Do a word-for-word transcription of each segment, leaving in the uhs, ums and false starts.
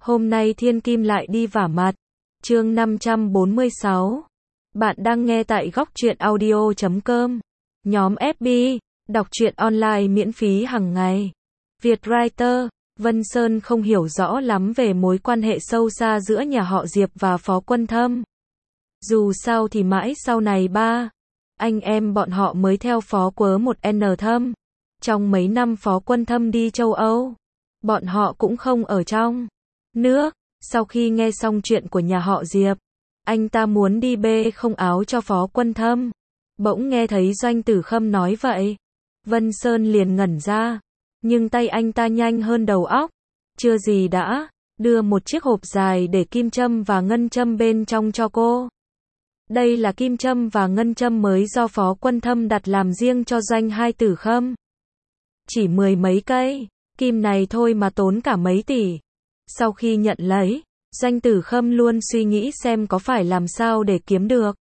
Hôm nay Thiên Kim lại đi vả mặt. Chương năm trăm bốn mươi sáu. Bạn đang nghe tại góc truyện audio chấm com. Nhóm ép bê, đọc truyện online miễn phí hàng ngày. Vietwriter, Vân Sơn không hiểu rõ lắm về mối quan hệ sâu xa giữa nhà họ Diệp và Phó Quân Thâm. Dù sao thì mãi sau này ba anh em bọn họ mới theo Phó Quớ một N Thâm. Trong mấy năm Phó Quân Thâm đi châu Âu, bọn họ cũng không ở trong nước. Sau khi nghe xong chuyện của nhà họ Diệp, anh ta muốn đi bê không áo cho Phó Quân Thâm. Bỗng nghe thấy Doanh Tử Khâm nói vậy, Vân Sơn liền ngẩn ra, nhưng tay anh ta nhanh hơn đầu óc. Chưa gì đã đưa một chiếc hộp dài để kim châm và ngân châm bên trong cho cô. Đây là kim châm và ngân châm mới do Phó Quân Thâm đặt làm riêng cho Doanh Hai Tử Khâm. Chỉ mười mấy cây kim này thôi mà tốn cả mấy tỷ. Sau khi nhận lấy, Doanh Tử Khâm luôn suy nghĩ xem có phải làm sao để kiếm được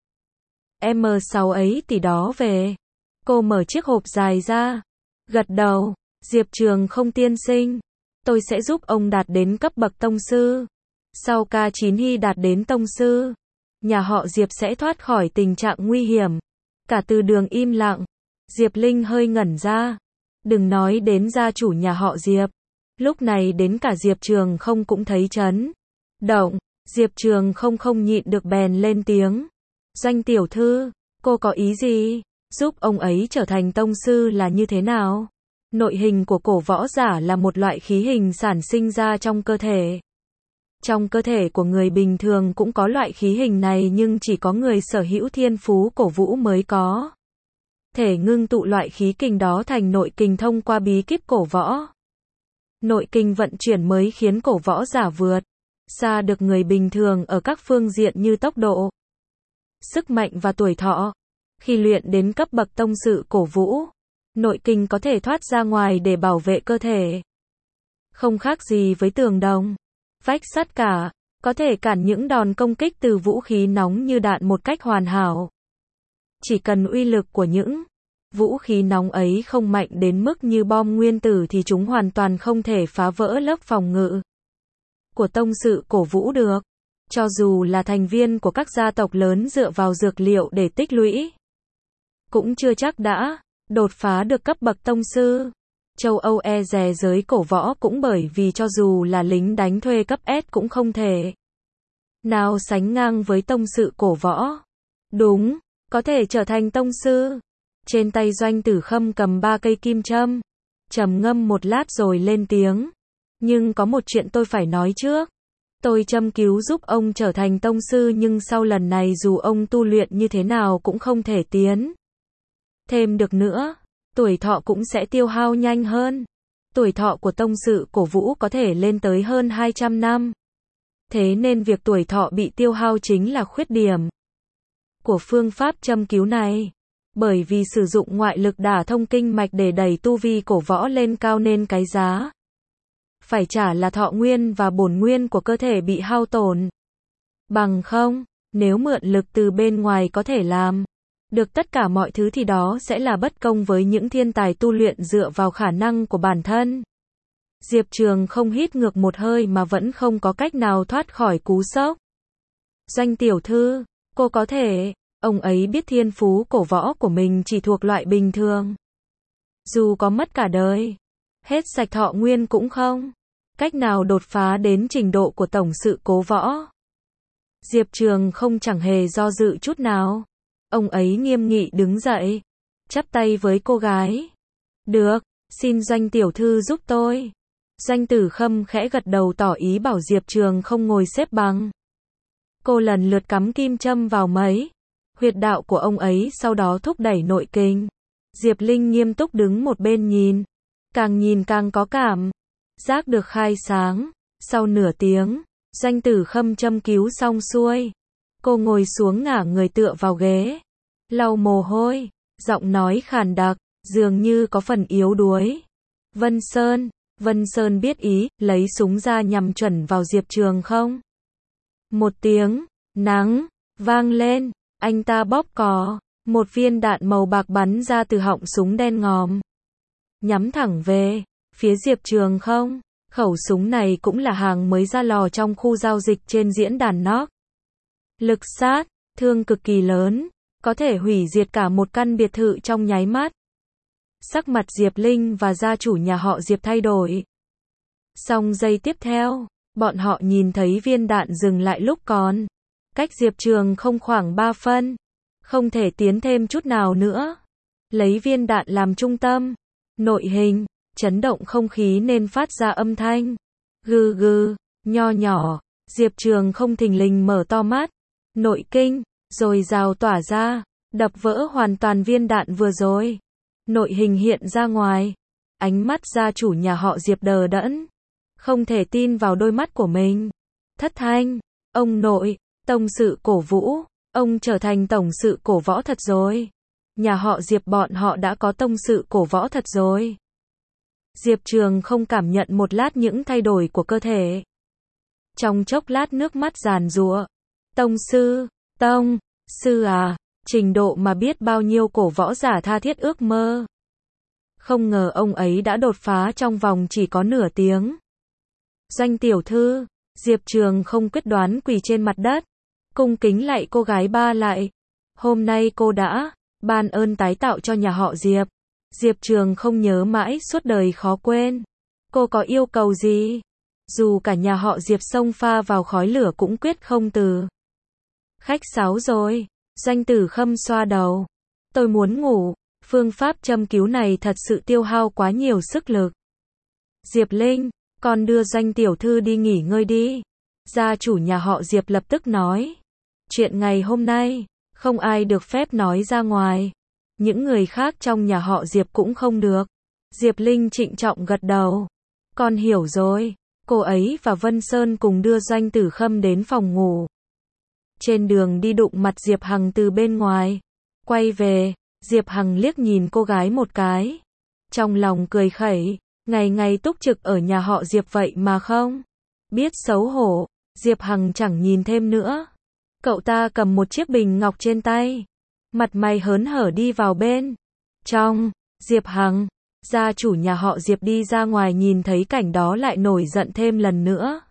M sáu ấy tỷ đó về. Cô mở chiếc hộp dài ra, gật đầu. Diệp Trường Không tiên sinh, tôi sẽ giúp ông đạt đến cấp bậc tông sư. Sau K chín Hy đạt đến tông sư, nhà họ Diệp sẽ thoát khỏi tình trạng nguy hiểm. Cả từ đường im lặng. Diệp Linh hơi ngẩn ra. Đừng nói đến gia chủ nhà họ Diệp, lúc này đến cả Diệp Trường Không cũng thấy chấn động. Diệp Trường Không không nhịn được bèn lên tiếng. Doanh tiểu thư, cô có ý gì? Giúp ông ấy trở thành tông sư là như thế nào? Nội hình của cổ võ giả là một loại khí hình sản sinh ra trong cơ thể. Trong cơ thể của người bình thường cũng có loại khí hình này, nhưng chỉ có người sở hữu thiên phú cổ vũ mới có thể ngưng tụ loại khí kình đó thành nội kình thông qua bí kíp cổ võ. Nội kình vận chuyển mới khiến cổ võ giả vượt xa được người bình thường ở các phương diện như tốc độ, sức mạnh và tuổi thọ. Khi luyện đến cấp bậc tông sư cổ vũ, nội kình có thể thoát ra ngoài để bảo vệ cơ thể. Không khác gì với tường đồng, vách sắt cả, có thể cản những đòn công kích từ vũ khí nóng như đạn một cách hoàn hảo. Chỉ cần uy lực của những vũ khí nóng ấy không mạnh đến mức như bom nguyên tử thì chúng hoàn toàn không thể phá vỡ lớp phòng ngự của tông sư cổ vũ được. Cho dù là thành viên của các gia tộc lớn dựa vào dược liệu để tích lũy, cũng chưa chắc đã đột phá được cấp bậc tông sư. Châu Âu e dè giới cổ võ cũng bởi vì cho dù là lính đánh thuê cấp S cũng không thể nào sánh ngang với tông sư cổ võ. Đúng, có thể trở thành tông sư. Trên tay Doanh Tử Khâm cầm ba cây kim châm, trầm ngâm một lát rồi lên tiếng. Nhưng có một chuyện tôi phải nói trước. Tôi châm cứu giúp ông trở thành tông sư, nhưng sau lần này dù ông tu luyện như thế nào cũng không thể tiến thêm được nữa. Tuổi thọ cũng sẽ tiêu hao nhanh hơn. Tuổi thọ của tông sư cổ vũ có thể lên tới hơn hai trăm năm. Thế nên việc tuổi thọ bị tiêu hao chính là khuyết điểm của phương pháp châm cứu này. Bởi vì sử dụng ngoại lực đả thông kinh mạch để đẩy tu vi cổ võ lên cao nên cái giá phải trả là thọ nguyên và bổn nguyên của cơ thể bị hao tổn. Bằng không, nếu mượn lực từ bên ngoài có thể làm được tất cả mọi thứ thì đó sẽ là bất công với những thiên tài tu luyện dựa vào khả năng của bản thân. Diệp Trường Không hít ngược một hơi mà vẫn không có cách nào thoát khỏi cú sốc. Doanh tiểu thư, cô có thể, ông ấy biết thiên phú cổ võ của mình chỉ thuộc loại bình thường. Dù có mất cả đời, hết sạch thọ nguyên cũng không cách nào đột phá đến trình độ của tổng sự cố võ. Diệp Trường Không chẳng hề do dự chút nào. Ông ấy nghiêm nghị đứng dậy, chắp tay với cô gái. Được, xin Doanh tiểu thư giúp tôi. Doanh Tử Khâm khẽ gật đầu tỏ ý bảo Diệp Trường Không ngồi xếp bằng. Cô lần lượt cắm kim châm vào mấy huyệt đạo của ông ấy, sau đó thúc đẩy nội kình. Diệp Linh nghiêm túc đứng một bên nhìn, càng nhìn càng có cảm giác được khai sáng. Sau nửa tiếng, Doanh Tử Khâm châm cứu xong xuôi, cô ngồi xuống ngả người tựa vào ghế, lau mồ hôi, giọng nói khàn đặc, dường như có phần yếu đuối. Vân Sơn, Vân Sơn biết ý, lấy súng ra nhằm chuẩn vào Diệp Trường Không. Một tiếng nắng vang lên, anh ta bóp cò, một viên đạn màu bạc bắn ra từ họng súng đen ngòm, nhắm thẳng về phía Diệp Trường Không. Khẩu súng này cũng là hàng mới ra lò trong khu giao dịch trên diễn đàn Nox. Lực sát, thương cực kỳ lớn, có thể hủy diệt cả một căn biệt thự trong nháy mắt. Sắc mặt Diệp Linh và gia chủ nhà họ Diệp thay đổi. Xong giây tiếp theo, bọn họ nhìn thấy viên đạn dừng lại lúc còn cách Diệp Trường không khoảng ba phân, không thể tiến thêm chút nào nữa. Lấy viên đạn làm trung tâm, nội hình, chấn động không khí nên phát ra âm thanh gừ gừ, nho nhỏ. Diệp Trường không thình lình mở to mắt, nội kinh rồi rào tỏa ra, đập vỡ hoàn toàn viên đạn vừa rồi. Nội hình hiện ra ngoài, ánh mắt gia chủ nhà họ Diệp đờ đẫn, không thể tin vào đôi mắt của mình. Thất thanh, ông nội, tông sự cổ vũ, ông trở thành tổng sự cổ võ thật rồi. Nhà họ Diệp bọn họ đã có tông sự cổ võ thật rồi. Diệp Trường không cảm nhận một lát những thay đổi của cơ thể. Trong chốc lát nước mắt giàn giụa. Tông sư, tông sư à, trình độ mà biết bao nhiêu cổ võ giả tha thiết ước mơ. Không ngờ ông ấy đã đột phá trong vòng chỉ có nửa tiếng. Doanh tiểu thư, Diệp Trường không quyết đoán quỳ trên mặt đất, cung kính lạy cô gái ba lại. Hôm nay cô đã ban ơn tái tạo cho nhà họ Diệp. Diệp Trường không nhớ mãi suốt đời khó quên. Cô có yêu cầu gì? Dù cả nhà họ Diệp xông pha vào khói lửa cũng quyết không từ. Khách sáo rồi. Doanh Tử Khâm xoa đầu. Tôi muốn ngủ. Phương pháp châm cứu này thật sự tiêu hao quá nhiều sức lực. Diệp Linh, con đưa Doanh tiểu thư đi nghỉ ngơi đi. Gia chủ nhà họ Diệp lập tức nói. Chuyện ngày hôm nay, không ai được phép nói ra ngoài. Những người khác trong nhà họ Diệp cũng không được. Diệp Linh trịnh trọng gật đầu. Con hiểu rồi. Cô ấy và Vân Sơn cùng đưa Doanh Tử Khâm đến phòng ngủ. Trên đường đi đụng mặt Diệp Hằng từ bên ngoài. Quay về, Diệp Hằng liếc nhìn cô gái một cái. Trong lòng cười khẩy, ngày ngày túc trực ở nhà họ Diệp vậy mà không biết xấu hổ. Diệp Hằng chẳng nhìn thêm nữa. Cậu ta cầm một chiếc bình ngọc trên tay. Mặt mày hớn hở đi vào bên trong. Diệp Hằng, gia chủ nhà họ Diệp đi ra ngoài nhìn thấy cảnh đó lại nổi giận thêm lần nữa.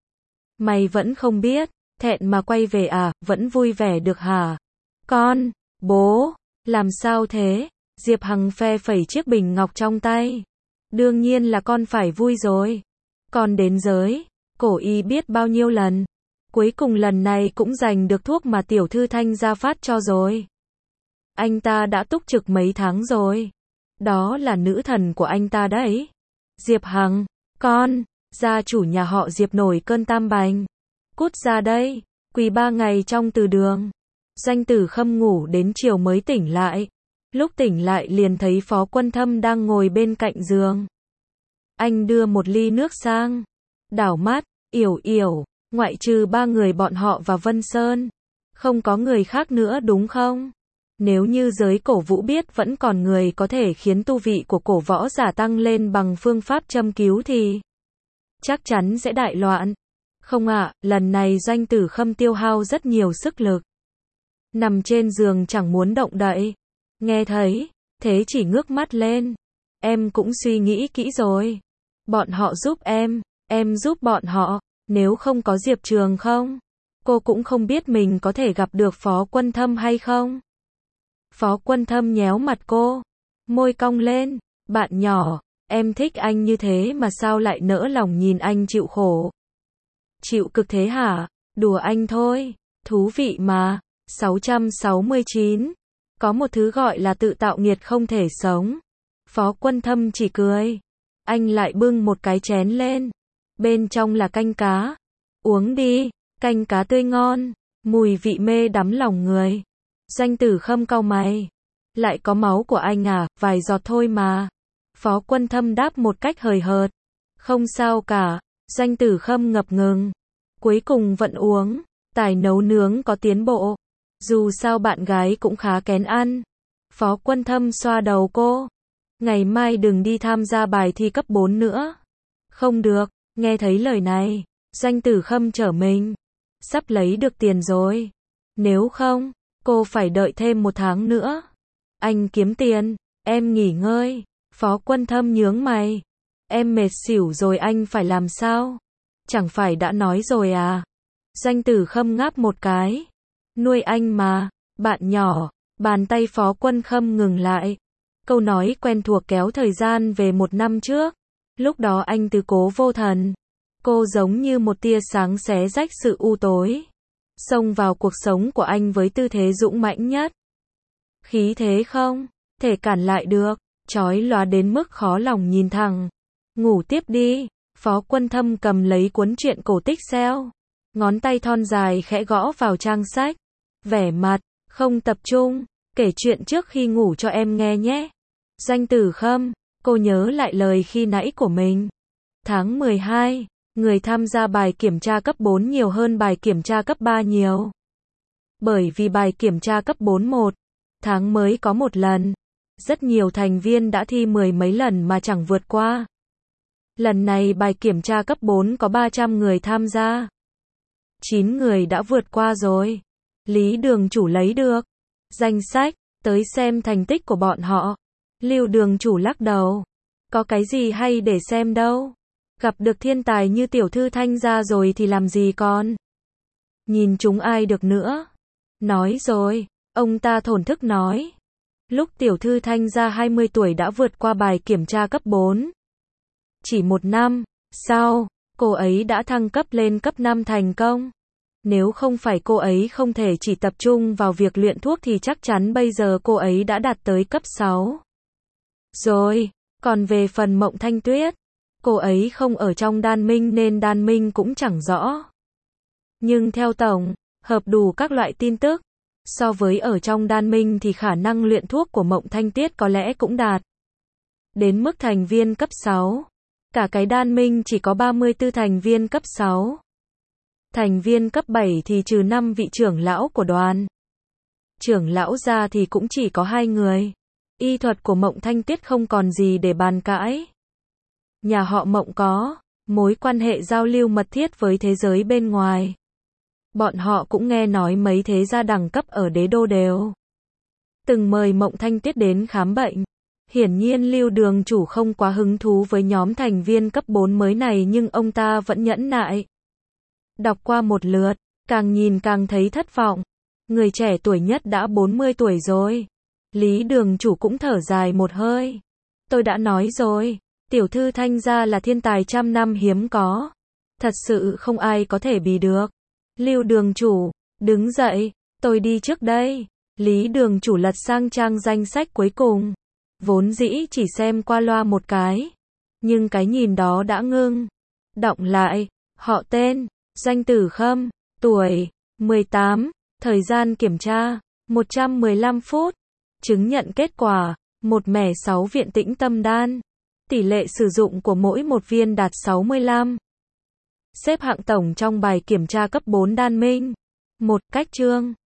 Mày vẫn không biết, thẹn mà quay về à, vẫn vui vẻ được hả? Con, bố, làm sao thế? Diệp Hằng phe phẩy chiếc bình ngọc trong tay. Đương nhiên là con phải vui rồi. Con đến giới cổ y biết bao nhiêu lần. Cuối cùng lần này cũng giành được thuốc mà tiểu thư Thanh gia phát cho rồi. Anh ta đã túc trực mấy tháng rồi. Đó là nữ thần của anh ta đấy. Diệp Hằng, con, gia chủ nhà họ Diệp nổi cơn tam bành. Cút ra đây, quỳ ba ngày trong từ đường. Doanh Tử Khâm ngủ đến chiều mới tỉnh lại. Lúc tỉnh lại liền thấy Phó Quân Thâm đang ngồi bên cạnh giường. Anh đưa một ly nước sang. Đảo mắt, Yểu Yểu, ngoại trừ ba người bọn họ và Vân Sơn. Không có người khác nữa đúng không? Nếu như giới cổ vũ biết vẫn còn người có thể khiến tu vị của cổ võ giả tăng lên bằng phương pháp châm cứu thì chắc chắn sẽ đại loạn. Không ạ, à, lần này Doanh Tử Khâm tiêu hao rất nhiều sức lực. Nằm trên giường chẳng muốn động đậy. Nghe thấy, thế chỉ ngước mắt lên. Em cũng suy nghĩ kỹ rồi. Bọn họ giúp em, em giúp bọn họ. Nếu không có Diệp Trường không, cô cũng không biết mình có thể gặp được Phó Quân Thâm hay không. Phó Quân Thâm nhéo mặt cô, môi cong lên. Bạn nhỏ, em thích anh như thế mà sao lại nỡ lòng nhìn anh chịu khổ. Chịu cực thế hả? Đùa anh thôi. Thú vị mà. sáu trăm sáu mươi chín. Có một thứ gọi là tự tạo nghiệt không thể sống. Phó Quân Thâm chỉ cười. Anh lại bưng một cái chén lên. Bên trong là canh cá. Uống đi. Canh cá tươi ngon. Mùi vị mê đắm lòng người. Doanh Tử Khâm cau mày. Lại có máu của anh à, vài giọt thôi mà. Phó Quân Thâm đáp một cách hời hợt. Không sao cả. Doanh Tử Khâm ngập ngừng. Cuối cùng vẫn uống. Tài nấu nướng có tiến bộ. Dù sao bạn gái cũng khá kén ăn. Phó Quân Thâm xoa đầu cô. Ngày mai đừng đi tham gia bài thi cấp bốn nữa. Không được. Nghe thấy lời này, Doanh Tử Khâm trở mình. Sắp lấy được tiền rồi. Nếu không, cô phải đợi thêm một tháng nữa. Anh kiếm tiền, em nghỉ ngơi. Phó Quân Thâm nhướng mày. Em mệt xỉu rồi anh phải làm sao? Chẳng phải đã nói rồi à? Doanh Tử Khâm ngáp một cái. Nuôi anh mà, bạn nhỏ. Bàn tay Phó Quân Khâm ngừng lại. Câu nói quen thuộc kéo thời gian về một năm trước. Lúc đó anh tứ cố vô thần. Cô giống như một tia sáng xé rách sự u tối. Xông vào cuộc sống của anh với tư thế dũng mãnh nhất. Khí thế không thể cản lại được, chói lóa đến mức khó lòng nhìn thẳng. Ngủ tiếp đi. Phó Quân Thâm cầm lấy cuốn truyện cổ tích xeo. Ngón tay thon dài khẽ gõ vào trang sách. Vẻ mặt không tập trung. Kể chuyện trước khi ngủ cho em nghe nhé. Doanh Tử Khâm, cô nhớ lại lời khi nãy của mình. Tháng mười hai, người tham gia bài kiểm tra cấp bốn nhiều hơn bài kiểm tra cấp ba nhiều. Bởi vì bài kiểm tra cấp bốn một tháng mới có một lần. Rất nhiều thành viên đã thi mười mấy lần mà chẳng vượt qua. Lần này bài kiểm tra cấp bốn có ba trăm người tham gia. chín người đã vượt qua rồi. Lý Đường Chủ lấy được danh sách, tới xem thành tích của bọn họ. Lưu Đường Chủ lắc đầu. Có cái gì hay để xem đâu. Gặp được thiên tài như tiểu thư Thanh gia rồi thì làm gì còn. Nhìn chúng ai được nữa. Nói rồi, ông ta thổn thức nói. Lúc tiểu thư Thanh gia hai mươi tuổi đã vượt qua bài kiểm tra cấp bốn. Chỉ một năm sau, cô ấy đã thăng cấp lên cấp năm thành công. Nếu không phải cô ấy không thể chỉ tập trung vào việc luyện thuốc thì chắc chắn bây giờ cô ấy đã đạt tới cấp sáu. Rồi, còn về phần Mộng Thanh Tuyết, cô ấy không ở trong đan minh nên đan minh cũng chẳng rõ. Nhưng theo tổng hợp đủ các loại tin tức, so với ở trong đan minh thì khả năng luyện thuốc của Mộng Thanh Tuyết có lẽ cũng đạt đến mức thành viên cấp sáu. Cả cái đan minh chỉ có ba mươi tư thành viên cấp sáu. Thành viên cấp bảy thì trừ năm vị trưởng lão của đoàn. Trưởng lão ra thì cũng chỉ có hai người. Y thuật của Mộng Thanh Tuyết không còn gì để bàn cãi. Nhà họ Mộng có mối quan hệ giao lưu mật thiết với thế giới bên ngoài. Bọn họ cũng nghe nói mấy thế gia đẳng cấp ở đế đô đều từng mời Mộng Thanh Tuyết đến khám bệnh. Hiển nhiên Lưu Đường Chủ không quá hứng thú với nhóm thành viên cấp bốn mới này nhưng ông ta vẫn nhẫn nại. Đọc qua một lượt, càng nhìn càng thấy thất vọng. Người trẻ tuổi nhất đã bốn mươi tuổi rồi. Lý Đường Chủ cũng thở dài một hơi. Tôi đã nói rồi, tiểu thư Thanh gia là thiên tài trăm năm hiếm có. Thật sự không ai có thể bì được. Lưu Đường Chủ, đứng dậy, tôi đi trước đây. Lý Đường Chủ lật sang trang danh sách cuối cùng. Vốn dĩ chỉ xem qua loa một cái. Nhưng cái nhìn đó đã ngưng đọng lại. Họ tên, Doanh Tử Khâm, tuổi, mười tám, thời gian kiểm tra, một trăm mười lăm phút. Chứng nhận kết quả, một mẻ sáu viện tĩnh tâm đan. Tỷ lệ sử dụng của mỗi một viên đạt sáu mươi lăm. Xếp hạng tổng trong bài kiểm tra cấp bốn đan minh. Một cách chương.